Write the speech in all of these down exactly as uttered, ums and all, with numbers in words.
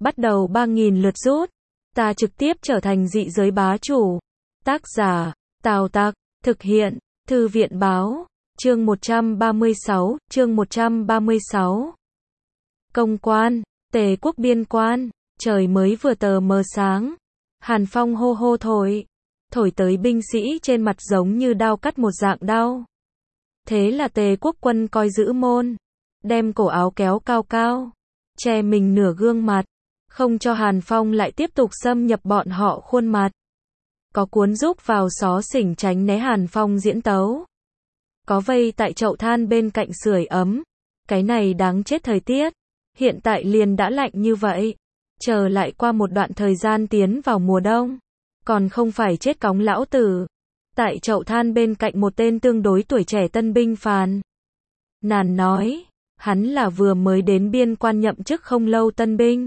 bắt đầu ba nghìn lượt rút. Ta trực tiếp trở thành dị giới bá chủ. Tác giả, Tào Tặc, thực hiện, Thư viện báo, chương một trăm ba mươi sáu, chương một trăm ba mươi sáu. Công quan, Tề quốc biên quan, trời mới vừa tờ mờ sáng. Hàn phong hô hô thổi, thổi tới binh sĩ trên mặt giống như đao cắt một dạng đau. Thế là Tề quốc quân coi giữ môn, đem cổ áo kéo cao cao, che mình nửa gương mặt, không cho Hàn phong lại tiếp tục xâm nhập bọn họ khuôn mặt. Có cuốn rúc vào xó xỉnh tránh né Hàn phong diễn tấu. Có vây tại chậu than bên cạnh sưởi ấm. Cái này đáng chết thời tiết. Hiện tại liền đã lạnh như vậy. Chờ lại qua một đoạn thời gian tiến vào mùa đông. Còn không phải chết cóng lão tử. Tại chậu than bên cạnh một tên tương đối tuổi trẻ tân binh Phàn Nàn nói. Hắn là vừa mới đến biên quan nhậm chức không lâu tân binh.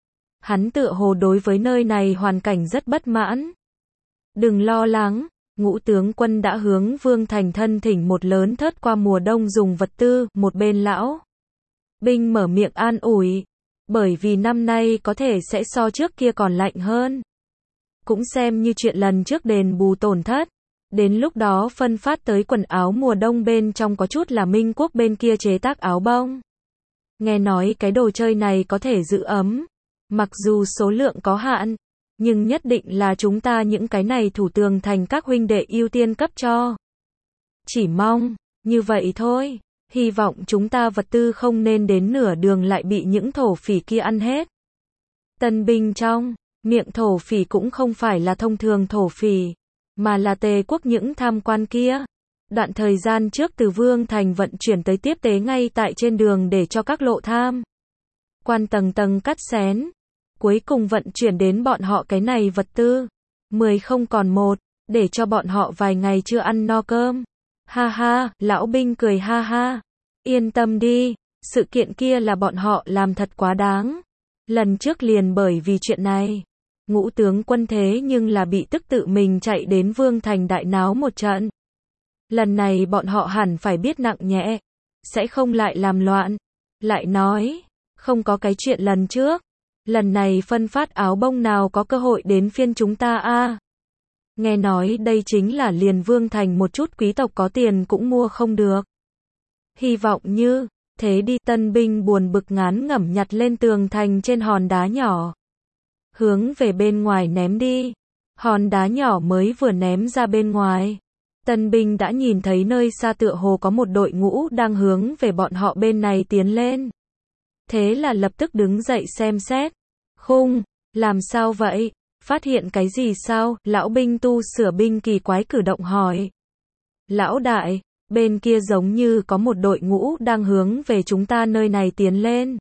Hắn tựa hồ đối với nơi này hoàn cảnh rất bất mãn. Đừng lo lắng, ngũ tướng quân đã hướng Vương Thành thân thỉnh một lớn thớt qua mùa đông dùng vật tư, một bên lão binh mở miệng an ủi, bởi vì năm nay có thể sẽ so trước kia còn lạnh hơn. Cũng xem như chuyện lần trước đền bù tổn thất, đến lúc đó phân phát tới quần áo mùa đông bên trong có chút là Minh quốc bên kia chế tác áo bông. Nghe nói cái đồ chơi này có thể giữ ấm, mặc dù số lượng có hạn. Nhưng nhất định là chúng ta những cái này thủ tường thành các huynh đệ ưu tiên cấp cho. Chỉ mong, như vậy thôi, hy vọng chúng ta vật tư không nên đến nửa đường lại bị những thổ phỉ kia ăn hết. Tân binh trong, miệng thổ phỉ cũng không phải là thông thường thổ phỉ, mà là Tề quốc những tham quan kia. Đoạn thời gian trước từ Vương Thành vận chuyển tới tiếp tế ngay tại trên đường để cho các lộ tham quan tầng tầng cắt xén. Cuối cùng vận chuyển đến bọn họ cái này vật tư. Mười không còn một, để cho bọn họ vài ngày chưa ăn no cơm. Ha ha, lão binh cười ha ha. Yên tâm đi, sự kiện kia là bọn họ làm thật quá đáng. Lần trước liền bởi vì chuyện này, ngũ tướng quân thế nhưng là bị tức tự mình chạy đến Vương Thành đại náo một trận. Lần này bọn họ hẳn phải biết nặng nhẹ, sẽ không lại làm loạn. Lại nói, không có cái chuyện lần trước. Lần này phân phát áo bông nào có cơ hội đến phiên chúng ta a? À? Nghe nói đây chính là liền Vương Thành một chút quý tộc có tiền cũng mua không được. Hy vọng như, thế đi. Tân binh buồn bực ngán ngẩm nhặt lên tường thành trên hòn đá nhỏ. Hướng về bên ngoài ném đi. Hòn đá nhỏ mới vừa ném ra bên ngoài. Tân binh đã nhìn thấy nơi xa tựa hồ có một đội ngũ đang hướng về bọn họ bên này tiến lên. Thế là lập tức đứng dậy xem xét. Khung, làm sao vậy? Phát hiện cái gì sao? Lão binh tu sửa binh kỳ quái cử động hỏi. Lão đại, bên kia giống như có một đội ngũ đang hướng về chúng ta nơi này tiến lên.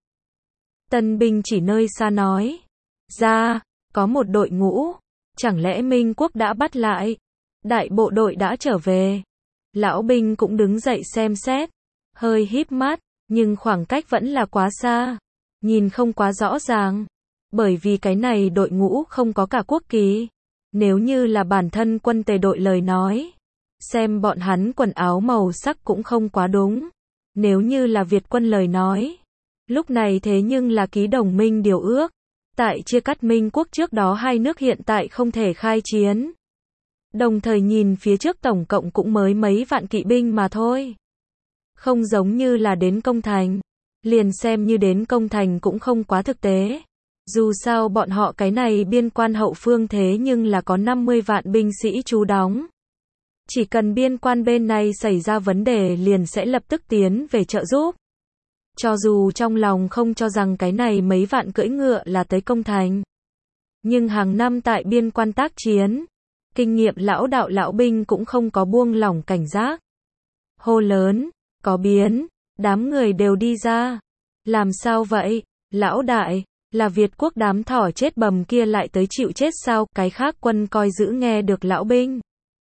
Tân binh chỉ nơi xa nói. Ra, có một đội ngũ. Chẳng lẽ Minh quốc đã bắt lại? Đại bộ đội đã trở về. Lão binh cũng đứng dậy xem xét. Hơi híp mắt. Nhưng khoảng cách vẫn là quá xa, nhìn không quá rõ ràng, bởi vì cái này đội ngũ không có cả quốc kỳ. Nếu như là bản thân quân Tề đội lời nói, xem bọn hắn quần áo màu sắc cũng không quá đúng. Nếu như là Việt quân lời nói, lúc này thế nhưng là ký đồng minh điều ước, tại chia cắt Minh quốc trước đó hai nước hiện tại không thể khai chiến. Đồng thời nhìn phía trước tổng cộng cũng mới mấy vạn kỵ binh mà thôi. Không giống như là đến công thành. Liền xem như đến công thành cũng không quá thực tế. Dù sao bọn họ cái này biên quan hậu phương thế nhưng là có năm mươi vạn binh sĩ trú đóng. Chỉ cần biên quan bên này xảy ra vấn đề liền sẽ lập tức tiến về trợ giúp. Cho dù trong lòng không cho rằng cái này mấy vạn cưỡi ngựa là tới công thành. Nhưng hàng năm tại biên quan tác chiến, kinh nghiệm lão đạo lão binh cũng không có buông lỏng cảnh giác. Hô lớn. Có biến, đám người đều đi ra. Làm sao vậy? Lão đại, là Việt quốc đám thỏ chết bầm kia lại tới chịu chết sao? Cái khác quân coi giữ nghe được lão binh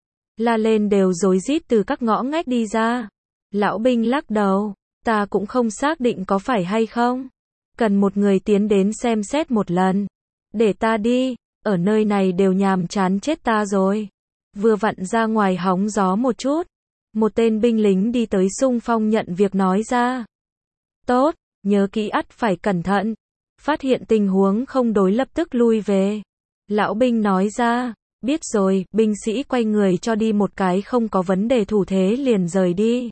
la lên đều rối rít từ các ngõ ngách đi ra. Lão binh lắc đầu, ta cũng không xác định có phải hay không. Cần một người tiến đến xem xét một lần. Để ta đi, ở nơi này đều nhàm chán chết ta rồi. Vừa vặn ra ngoài hóng gió một chút. Một tên binh lính đi tới xung phong nhận việc nói ra. Tốt, nhớ kỹ ắt phải cẩn thận. Phát hiện tình huống không đối lập tức lui về. Lão binh nói ra, biết rồi, binh sĩ quay người cho đi một cái không có vấn đề thủ thế liền rời đi.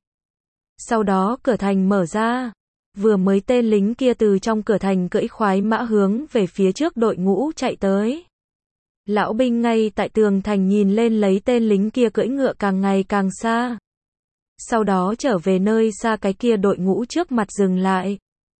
Sau đó cửa thành mở ra. Vừa mới tên lính kia từ trong cửa thành cưỡi khoái mã hướng về phía trước đội ngũ chạy tới. Lão binh ngay tại tường thành nhìn lên lấy tên lính kia cưỡi ngựa càng ngày càng xa. Sau đó trở về nơi xa cái kia đội ngũ trước mặt dừng lại.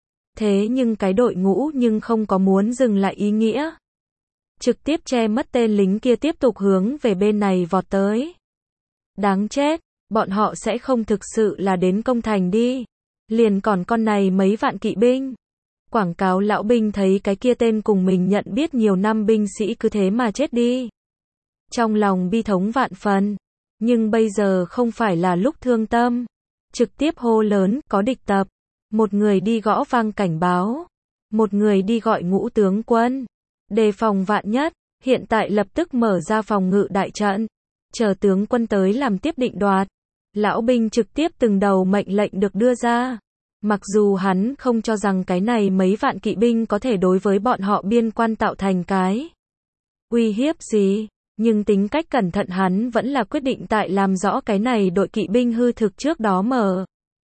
Thế nhưng cái đội ngũ nhưng không có muốn dừng lại ý nghĩa. Trực tiếp che mất tên lính kia tiếp tục hướng về bên này vọt tới. Đáng chết, bọn họ sẽ không thực sự là đến công thành đi. Liền còn con này mấy vạn kỵ binh. Quảng cáo lão binh thấy cái kia tên cùng mình nhận biết nhiều năm binh sĩ cứ thế mà chết đi. Trong lòng bi thống vạn phần. Nhưng bây giờ không phải là lúc thương tâm. Trực tiếp hô lớn, có địch tập. Một người đi gõ vang cảnh báo. Một người đi gọi ngũ tướng quân. Đề phòng vạn nhất, hiện tại lập tức mở ra phòng ngự đại trận. Chờ tướng quân tới làm tiếp định đoạt. Lão binh trực tiếp từng đầu mệnh lệnh được đưa ra. Mặc dù hắn không cho rằng cái này mấy vạn kỵ binh có thể đối với bọn họ biên quan tạo thành cái uy hiếp gì, nhưng tính cách cẩn thận hắn vẫn là quyết định tại làm rõ cái này đội kỵ binh hư thực trước đó mở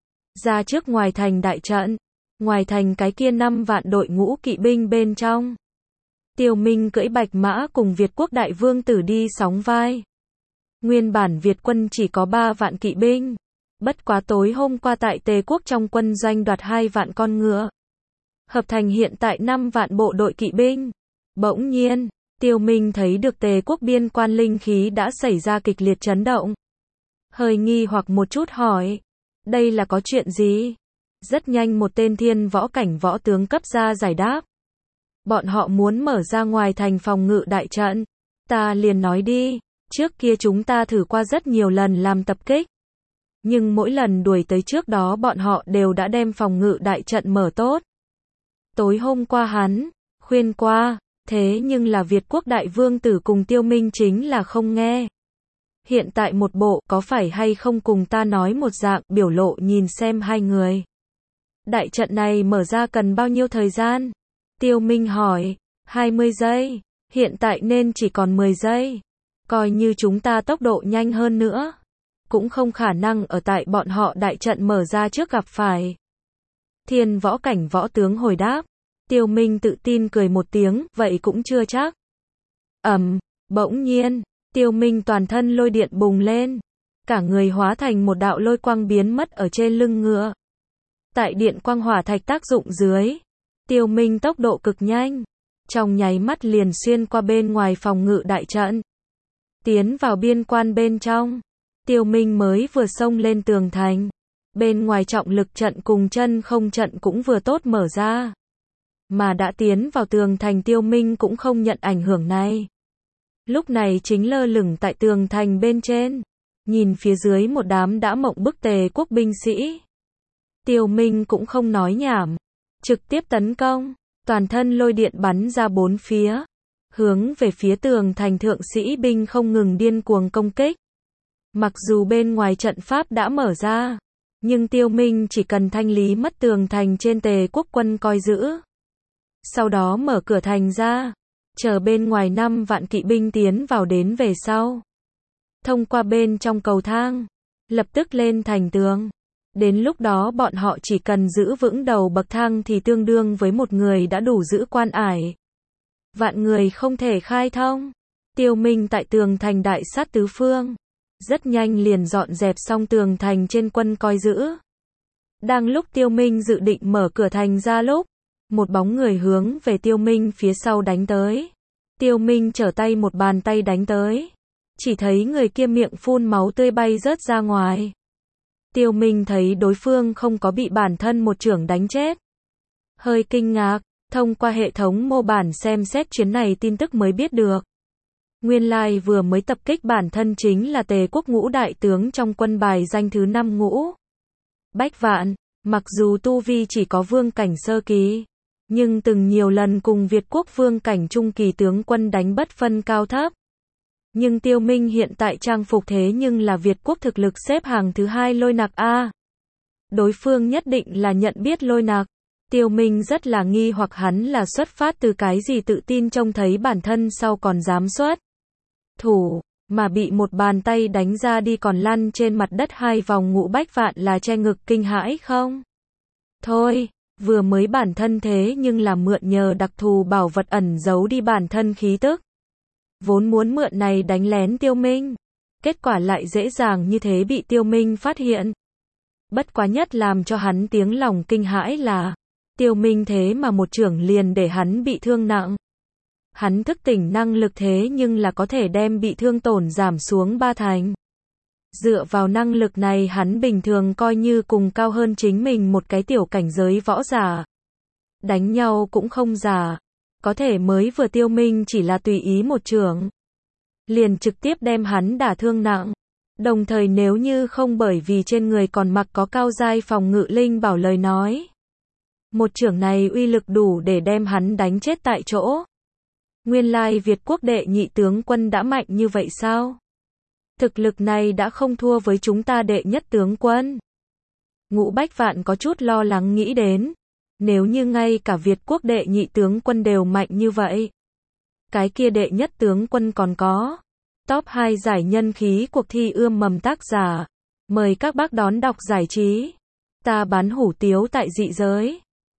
ra trước ngoài thành đại trận. Ngoài thành cái kia năm vạn đội ngũ kỵ binh bên trong. Tiêu Minh cưỡi bạch mã cùng Việt quốc đại vương tử đi sóng vai. Nguyên bản Việt quân chỉ có ba vạn kỵ binh. Bất quá tối hôm qua tại Tề quốc trong quân doanh đoạt hai vạn con ngựa. Hợp thành hiện tại năm vạn bộ đội kỵ binh. Bỗng nhiên, Tiêu Minh thấy được Tề quốc biên quan linh khí đã xảy ra kịch liệt chấn động. Hơi nghi hoặc một chút hỏi. Đây là có chuyện gì? Rất nhanh một tên thiên võ cảnh võ tướng cấp ra giải đáp. Bọn họ muốn mở ra ngoài thành phòng ngự đại trận. Ta liền nói đi. Trước kia chúng ta thử qua rất nhiều lần làm tập kích. Nhưng mỗi lần đuổi tới trước đó bọn họ đều đã đem phòng ngự đại trận mở tốt. Tối hôm qua hắn, khuyên qua, thế nhưng là Việt quốc đại vương tử cùng Tiêu Minh chính là không nghe. Hiện tại một bộ, có phải hay không cùng ta nói một dạng, biểu lộ nhìn xem hai người. Đại trận này mở ra cần bao nhiêu thời gian? Tiêu Minh hỏi, hai mươi giây, hiện tại nên chỉ còn mười giây. Coi như chúng ta tốc độ nhanh hơn nữa. Cũng không khả năng ở tại bọn họ đại trận mở ra trước gặp phải. Thiên võ cảnh võ tướng hồi đáp. Tiêu Minh tự tin cười một tiếng, vậy cũng chưa chắc. Ầm, bỗng nhiên, Tiêu Minh toàn thân lôi điện bùng lên. Cả người hóa thành một đạo lôi quang biến mất ở trên lưng ngựa. Tại điện quang hỏa thạch tác dụng dưới, Tiêu Minh tốc độ cực nhanh. Trong nháy mắt liền xuyên qua bên ngoài phòng ngự đại trận. Tiến vào biên quan bên trong. Tiêu Minh mới vừa xông lên tường thành. Bên ngoài trọng lực trận cùng chân không trận cũng vừa tốt mở ra. Mà đã tiến vào tường thành Tiêu Minh cũng không nhận ảnh hưởng này. Lúc này chính lơ lửng tại tường thành bên trên. Nhìn phía dưới một đám đã mộng bức Tề quốc binh sĩ. Tiêu Minh cũng không nói nhảm. Trực tiếp tấn công. Toàn thân lôi điện bắn ra bốn phía. Hướng về phía tường thành thượng sĩ binh không ngừng điên cuồng công kích. Mặc dù bên ngoài trận pháp đã mở ra, nhưng Tiêu Minh chỉ cần thanh lý mất tường thành trên Tề quốc quân coi giữ. Sau đó mở cửa thành ra, chờ bên ngoài năm vạn kỵ binh tiến vào đến về sau. Thông qua bên trong cầu thang, lập tức lên thành tường. Đến lúc đó bọn họ chỉ cần giữ vững đầu bậc thang thì tương đương với một người đã đủ giữ quan ải. Vạn người không thể khai thông. Tiêu Minh tại tường thành đại sát tứ phương. Rất nhanh liền dọn dẹp xong tường thành trên quân coi giữ. Đang lúc Tiêu Minh dự định mở cửa thành ra lúc, một bóng người hướng về Tiêu Minh phía sau đánh tới. Tiêu Minh trở tay một bàn tay đánh tới. Chỉ thấy người kia miệng phun máu tươi bay rớt ra ngoài. Tiêu Minh thấy đối phương không có bị bản thân một chưởng đánh chết. Hơi kinh ngạc, thông qua hệ thống mô bản xem xét chuyến này tin tức mới biết được. Nguyên lai vừa mới tập kích bản thân chính là Tề quốc ngũ đại tướng trong quân bài danh thứ năm ngũ. Bách Vạn, mặc dù tu vi chỉ có vương cảnh sơ kỳ, nhưng từng nhiều lần cùng Việt quốc vương cảnh trung kỳ tướng quân đánh bất phân cao thấp. Nhưng Tiêu Minh hiện tại trang phục thế nhưng là Việt quốc thực lực xếp hàng thứ hai Lôi Nặc A. Đối phương nhất định là nhận biết Lôi Nặc. Tiêu Minh rất là nghi hoặc hắn là xuất phát từ cái gì tự tin trông thấy bản thân sau còn dám xuất thủ, mà bị một bàn tay đánh ra đi còn lăn trên mặt đất hai vòng. Ngũ Bách Vạn là che ngực kinh hãi không? Thôi, vừa mới bản thân thế nhưng là mượn nhờ đặc thù bảo vật ẩn giấu đi bản thân khí tức. Vốn muốn mượn này đánh lén Tiêu Minh, kết quả lại dễ dàng như thế bị Tiêu Minh phát hiện. Bất quá nhất làm cho hắn tiếng lòng kinh hãi là Tiêu Minh thế mà một chưởng liền để hắn bị thương nặng. Hắn thức tỉnh năng lực thế nhưng là có thể đem bị thương tổn giảm xuống ba thành. Dựa vào năng lực này hắn bình thường coi như cùng cao hơn chính mình một cái tiểu cảnh giới võ giả. Đánh nhau cũng không giả. Có thể mới vừa Tiêu Minh chỉ là tùy ý một chưởng, liền trực tiếp đem hắn đả thương nặng. Đồng thời nếu như không bởi vì trên người còn mặc có cao giai phòng ngự linh bảo lời nói, một chưởng này uy lực đủ để đem hắn đánh chết tại chỗ. Nguyên lai Việt quốc đệ nhị tướng quân đã mạnh như vậy sao? Thực lực này đã không thua với chúng ta đệ nhất tướng quân. Ngũ Bách Vạn có chút lo lắng nghĩ đến, nếu như ngay cả Việt quốc đệ nhị tướng quân đều mạnh như vậy, cái kia đệ nhất tướng quân còn có. Top hai giải nhân khí cuộc thi ươm mầm tác giả. Mời các bác đón đọc giải trí. Ta bán hủ tiếu tại dị giới.